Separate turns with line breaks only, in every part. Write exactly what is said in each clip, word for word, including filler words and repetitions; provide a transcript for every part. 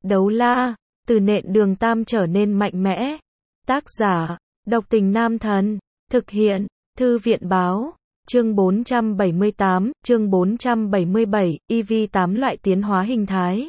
Đấu la, từ nện đường tam trở nên mạnh mẽ. Tác giả, Độc Tình Nam Thần. Thực hiện, Thư viện báo. Chương bốn trăm bảy mươi tám, chương bốn trăm bảy mươi bảy, E V tám loại tiến hóa hình thái.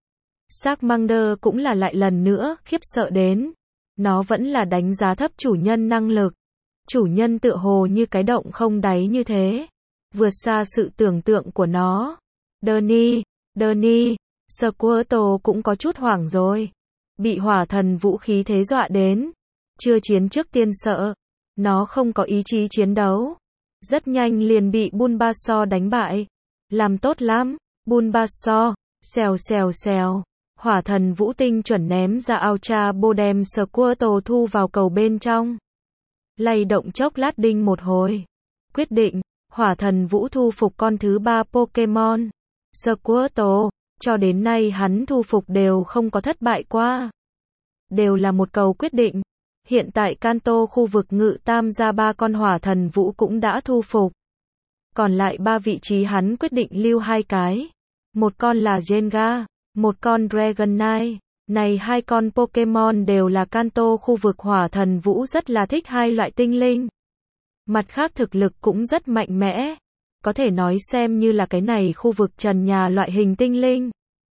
Charmander cũng là lại lần nữa, khiếp sợ đến. Nó vẫn là đánh giá thấp chủ nhân năng lực. Chủ nhân tựa hồ như cái động không đáy như thế. Vượt xa sự tưởng tượng của nó. Đợni, Đợni, Squirtle cũng có chút hoảng rồi. Bị hỏa thần vũ khí thế dọa đến. Chưa chiến trước tiên sợ. Nó không có ý chí chiến đấu. Rất nhanh liền bị Bulbasaur đánh bại. Làm tốt lắm, Bulbasaur, xèo xèo xèo. Hỏa thần vũ tinh chuẩn ném ra Ultra Ball đem Squirtle thu vào cầu bên trong. Lay động chốc lát đinh một hồi. Quyết định, hỏa thần vũ thu phục con thứ ba Pokemon. Squirtle, cho đến nay hắn thu phục đều không có thất bại qua. Đều là một cầu quyết định. Hiện tại Kanto khu vực ngự tam gia ba con hỏa thần vũ cũng đã thu phục. Còn lại ba vị trí hắn quyết định lưu hai cái. Một con là Gengar, một con Dragonite. Này hai con Pokemon đều là Kanto khu vực hỏa thần vũ rất là thích hai loại tinh linh. Mặt khác thực lực cũng rất mạnh mẽ. Có thể nói xem như là cái này khu vực trần nhà loại hình tinh linh.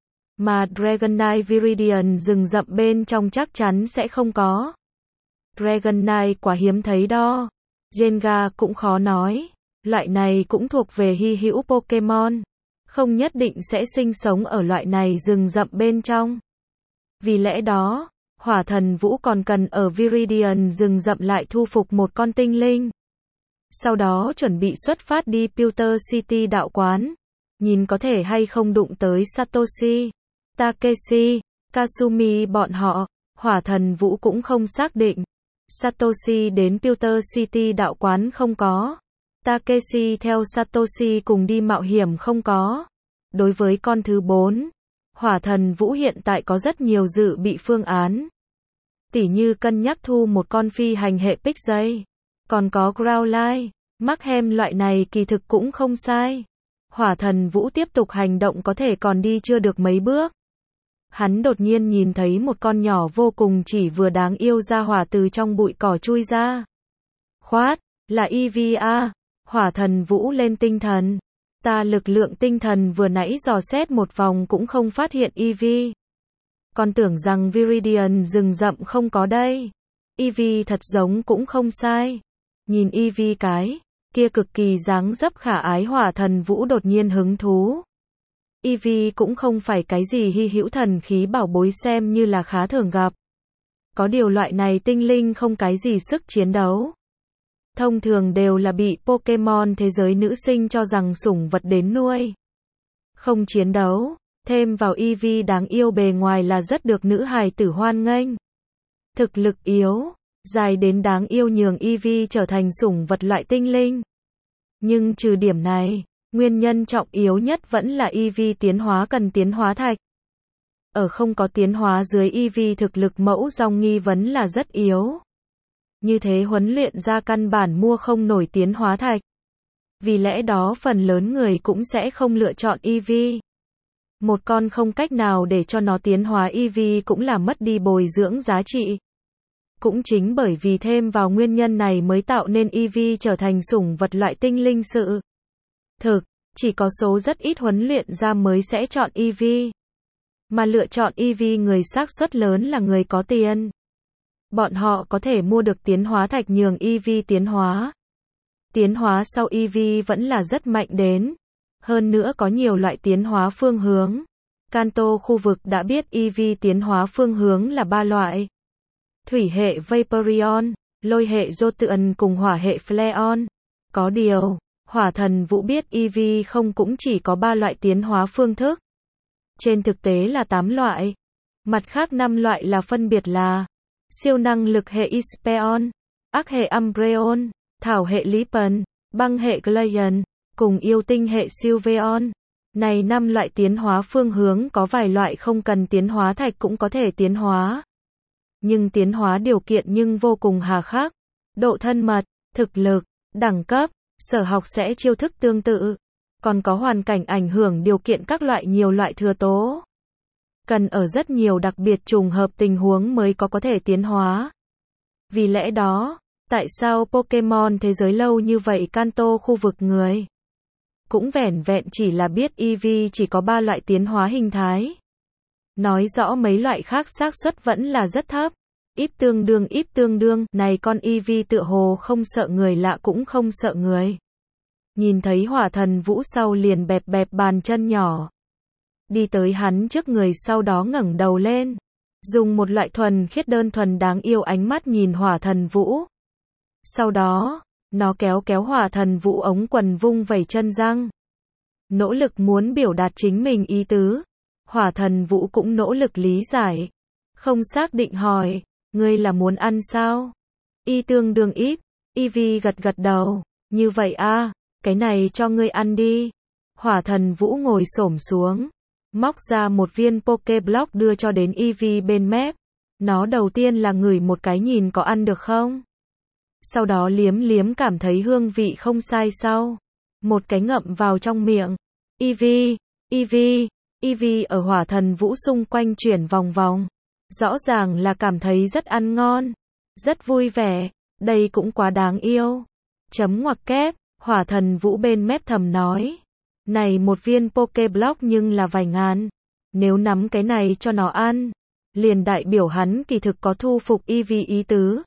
Mà Dragonite Viridian rừng rậm bên trong chắc chắn sẽ không có. Dragonite quá hiếm thấy đó. Gengar cũng khó nói. Loại này cũng thuộc về hy hữu Pokemon. Không nhất định sẽ sinh sống ở loại này rừng rậm bên trong. Vì lẽ đó, hỏa thần vũ còn cần ở Viridian rừng rậm lại thu phục một con tinh linh. Sau đó chuẩn bị xuất phát đi Pewter City đạo quán. Nhìn có thể hay không đụng tới Satoshi, Takeshi, Kasumi bọn họ. Hỏa thần vũ cũng không xác định. Satoshi đến Pewter City đạo quán không có. Takeshi theo Satoshi cùng đi mạo hiểm không có. Đối với con thứ bốn, hỏa thần vũ hiện tại có rất nhiều dự bị phương án. Tỉ như cân nhắc thu một con phi hành hệ Pixie. Còn có Growlithe, Markhem loại này kỳ thực cũng không sai. Hỏa thần vũ tiếp tục hành động có thể còn đi chưa được mấy bước. Hắn đột nhiên nhìn thấy một con nhỏ vô cùng chỉ vừa đáng yêu ra hỏa từ trong bụi cỏ chui ra. Khoát, là Eevee. Hỏa thần vũ lên tinh thần. Ta lực lượng tinh thần vừa nãy dò xét một vòng cũng không phát hiện Eevee. Còn tưởng rằng Viridian rừng rậm không có đây. Eevee thật giống cũng không sai. Nhìn Eevee cái kia cực kỳ dáng dấp khả ái hỏa thần vũ đột nhiên hứng thú. Eevee cũng không phải cái gì hy hữu thần khí bảo bối xem như là khá thường gặp. Có điều loại này tinh linh không cái gì sức chiến đấu. Thông thường đều là bị Pokemon thế giới nữ sinh cho rằng sủng vật đến nuôi. Không chiến đấu, thêm vào Eevee đáng yêu bề ngoài là rất được nữ hài tử hoan nghênh. Thực lực yếu, dài đến đáng yêu nhường Eevee trở thành sủng vật loại tinh linh. Nhưng trừ điểm này, nguyên nhân trọng yếu nhất vẫn là Eevee tiến hóa cần tiến hóa thạch. Ở không có tiến hóa dưới Eevee thực lực mẫu dòng nghi vấn là rất yếu. Như thế huấn luyện ra căn bản mua không nổi tiến hóa thạch. Vì lẽ đó phần lớn người cũng sẽ không lựa chọn Eevee. Một con không cách nào để cho nó tiến hóa Eevee cũng là mất đi bồi dưỡng giá trị. Cũng chính bởi vì thêm vào nguyên nhân này mới tạo nên Eevee trở thành sủng vật loại tinh linh sự. Thực, chỉ có số rất ít huấn luyện ra mới sẽ chọn Eevee. Mà lựa chọn Eevee người xác suất lớn là người có tiền. Bọn họ có thể mua được tiến hóa thạch nhường Eevee tiến hóa. Tiến hóa sau Eevee vẫn là rất mạnh đến. Hơn nữa có nhiều loại tiến hóa phương hướng. Kanto khu vực đã biết Eevee tiến hóa phương hướng là ba loại. Thủy hệ Vaporeon, lôi hệ Jolteon cùng hỏa hệ Flareon. Có điều, hỏa thần vũ biết Eevee không cũng chỉ có ba loại tiến hóa phương thức. Trên thực tế là tám loại. Mặt khác năm loại là phân biệt là siêu năng lực hệ Espeon, ác hệ Umbreon, thảo hệ Lipan, băng hệ Glacian, cùng yêu tinh hệ Sylveon. Này năm loại tiến hóa phương hướng có vài loại không cần tiến hóa thạch cũng có thể tiến hóa. Nhưng tiến hóa điều kiện nhưng vô cùng hà khắc. Độ thân mật, thực lực, đẳng cấp, sở học sẽ chiêu thức tương tự. Còn có hoàn cảnh ảnh hưởng điều kiện các loại nhiều loại thừa tố. cần ở rất nhiều đặc biệt trùng hợp tình huống mới có có thể tiến hóa. Vì lẽ đó, tại sao Pokemon thế giới lâu như vậy Kanto khu vực người cũng vẻn vẹn chỉ là biết Eevee chỉ có ba loại tiến hóa hình thái. Nói rõ mấy loại khác xác suất vẫn là rất thấp. Íp tương đương íp tương đương, này con Eevee tựa hồ không sợ người lạ cũng không sợ người. Nhìn thấy Hỏa Thần Vũ sau liền bẹp bẹp bàn chân nhỏ. Đi tới hắn trước người sau đó ngẩng đầu lên. Dùng một loại thuần khiết đơn thuần đáng yêu ánh mắt nhìn Hỏa Thần Vũ. Sau đó, nó kéo kéo Hỏa Thần Vũ ống quần vung vẩy chân răng. Nỗ lực muốn biểu đạt chính mình ý tứ. Hỏa Thần Vũ cũng nỗ lực lý giải. Không xác định hỏi, ngươi là muốn ăn sao? Y tương đương íp, Eevee gật gật đầu, như vậy a, cái này cho ngươi ăn đi. Hỏa Thần Vũ ngồi xổm xuống, móc ra một viên Pokéblock đưa cho đến Eevee bên mép. Nó đầu tiên là ngửi một cái nhìn có ăn được không? Sau đó liếm liếm cảm thấy hương vị không sai sau. Một cái ngậm vào trong miệng. Eevee, Eevee, Eevee ở Hỏa Thần Vũ xung quanh chuyển vòng vòng. Rõ ràng là cảm thấy rất ăn ngon. Rất vui vẻ. Đây cũng quá đáng yêu. Chấm ngoặc kép. Hỏa Thần Vũ bên mép thầm nói. Này một viên Pokéblock nhưng là vài ngàn. Nếu nắm cái này cho nó ăn. Liền đại biểu hắn kỳ thực có thu phục Eevee ý tứ.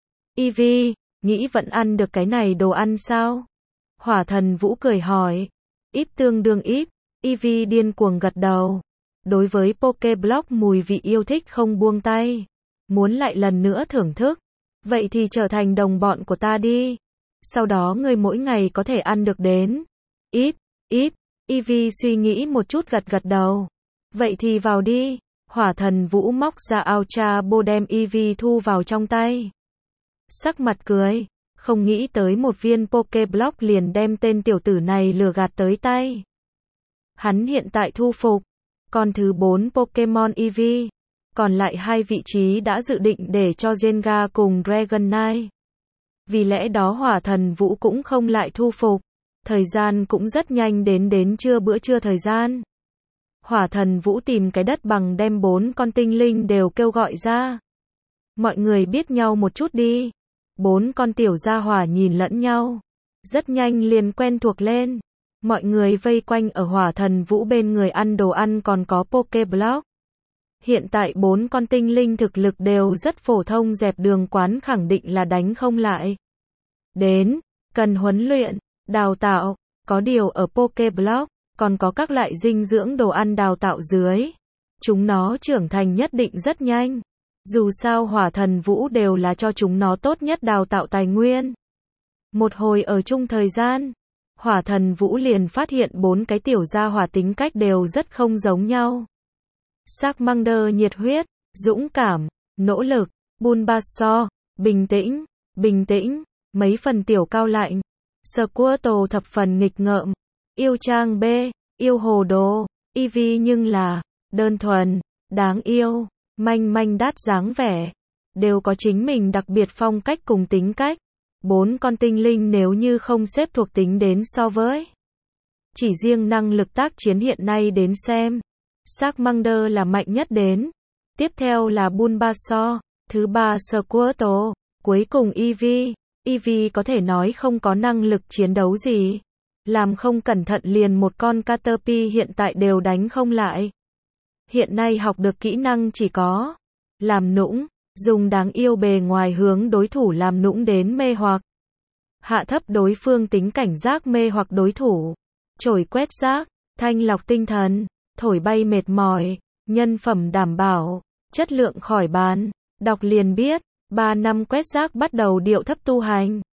Eevee, nghĩ vẫn ăn được cái này đồ ăn sao? Hỏa Thần Vũ cười hỏi. Íp tương đương íp. Eevee điên cuồng gật đầu. Đối với Pokéblock mùi vị yêu thích không buông tay. Muốn lại lần nữa thưởng thức. Vậy thì trở thành đồng bọn của ta đi. Sau đó ngươi mỗi ngày có thể ăn được đến. Íp, íp. Eevee suy nghĩ một chút gật gật đầu. Vậy thì vào đi. Hỏa Thần Vũ móc ra Ultra Ball đem Eevee thu vào trong tay. Sắc mặt cười. Không nghĩ tới một viên Pokéblock liền đem tên tiểu tử này lừa gạt tới tay. Hắn hiện tại thu phục. Còn thứ bốn Pokemon Eevee. Còn lại hai vị trí đã dự định để cho Gengar cùng Dragonite. Vì lẽ đó Hỏa Thần Vũ cũng không lại thu phục. Thời gian cũng rất nhanh đến đến trưa bữa trưa thời gian. Hỏa Thần Vũ tìm cái đất bằng đem bốn con tinh linh đều kêu gọi ra. Mọi người biết nhau một chút đi. Bốn con tiểu gia hỏa nhìn lẫn nhau. Rất nhanh liền quen thuộc lên. Mọi người vây quanh ở Hỏa Thần Vũ bên người ăn đồ ăn còn có Pokéblock. Hiện tại bốn con tinh linh thực lực đều rất phổ thông dẹp đường quán khẳng định là đánh không lại. Đến, cần huấn luyện, đào tạo, có điều ở Pokéblock, còn có các loại dinh dưỡng đồ ăn đào tạo dưới. Chúng nó trưởng thành nhất định rất nhanh. Dù sao Hỏa Thần Vũ đều là cho chúng nó tốt nhất đào tạo tài nguyên. Một hồi ở chung thời gian, Hỏa Thần Vũ liền phát hiện bốn cái tiểu gia hỏa tính cách đều rất không giống nhau. Charmander nhiệt huyết, dũng cảm, nỗ lực, Bulbasaur, bình tĩnh, bình tĩnh, mấy phần tiểu cao lạnh. Squirtle thập phần nghịch ngợm, yêu trang B, yêu hồ đồ, Eevee nhưng là đơn thuần, đáng yêu, manh manh đát dáng vẻ, đều có chính mình đặc biệt phong cách cùng tính cách. Bốn con tinh linh nếu như không xếp thuộc tính đến so với chỉ riêng năng lực tác chiến hiện nay đến xem, Charmander là mạnh nhất đến. Tiếp theo là Bulbasaur, thứ ba Squirtle, cuối cùng Eevee. Eevee có thể nói không có năng lực chiến đấu gì. Làm không cẩn thận liền một con Caterpie hiện tại đều đánh không lại. Hiện nay học được kỹ năng chỉ có làm nũng, dùng đáng yêu bề ngoài hướng đối thủ làm nũng đến mê hoặc. Hạ thấp đối phương tính cảnh giác mê hoặc đối thủ. Chổi quét rác, thanh lọc tinh thần, thổi bay mệt mỏi, nhân phẩm đảm bảo, chất lượng khỏi bàn. Đọc liền biết, ba năm quét rác bắt đầu điệu thấp tu hành.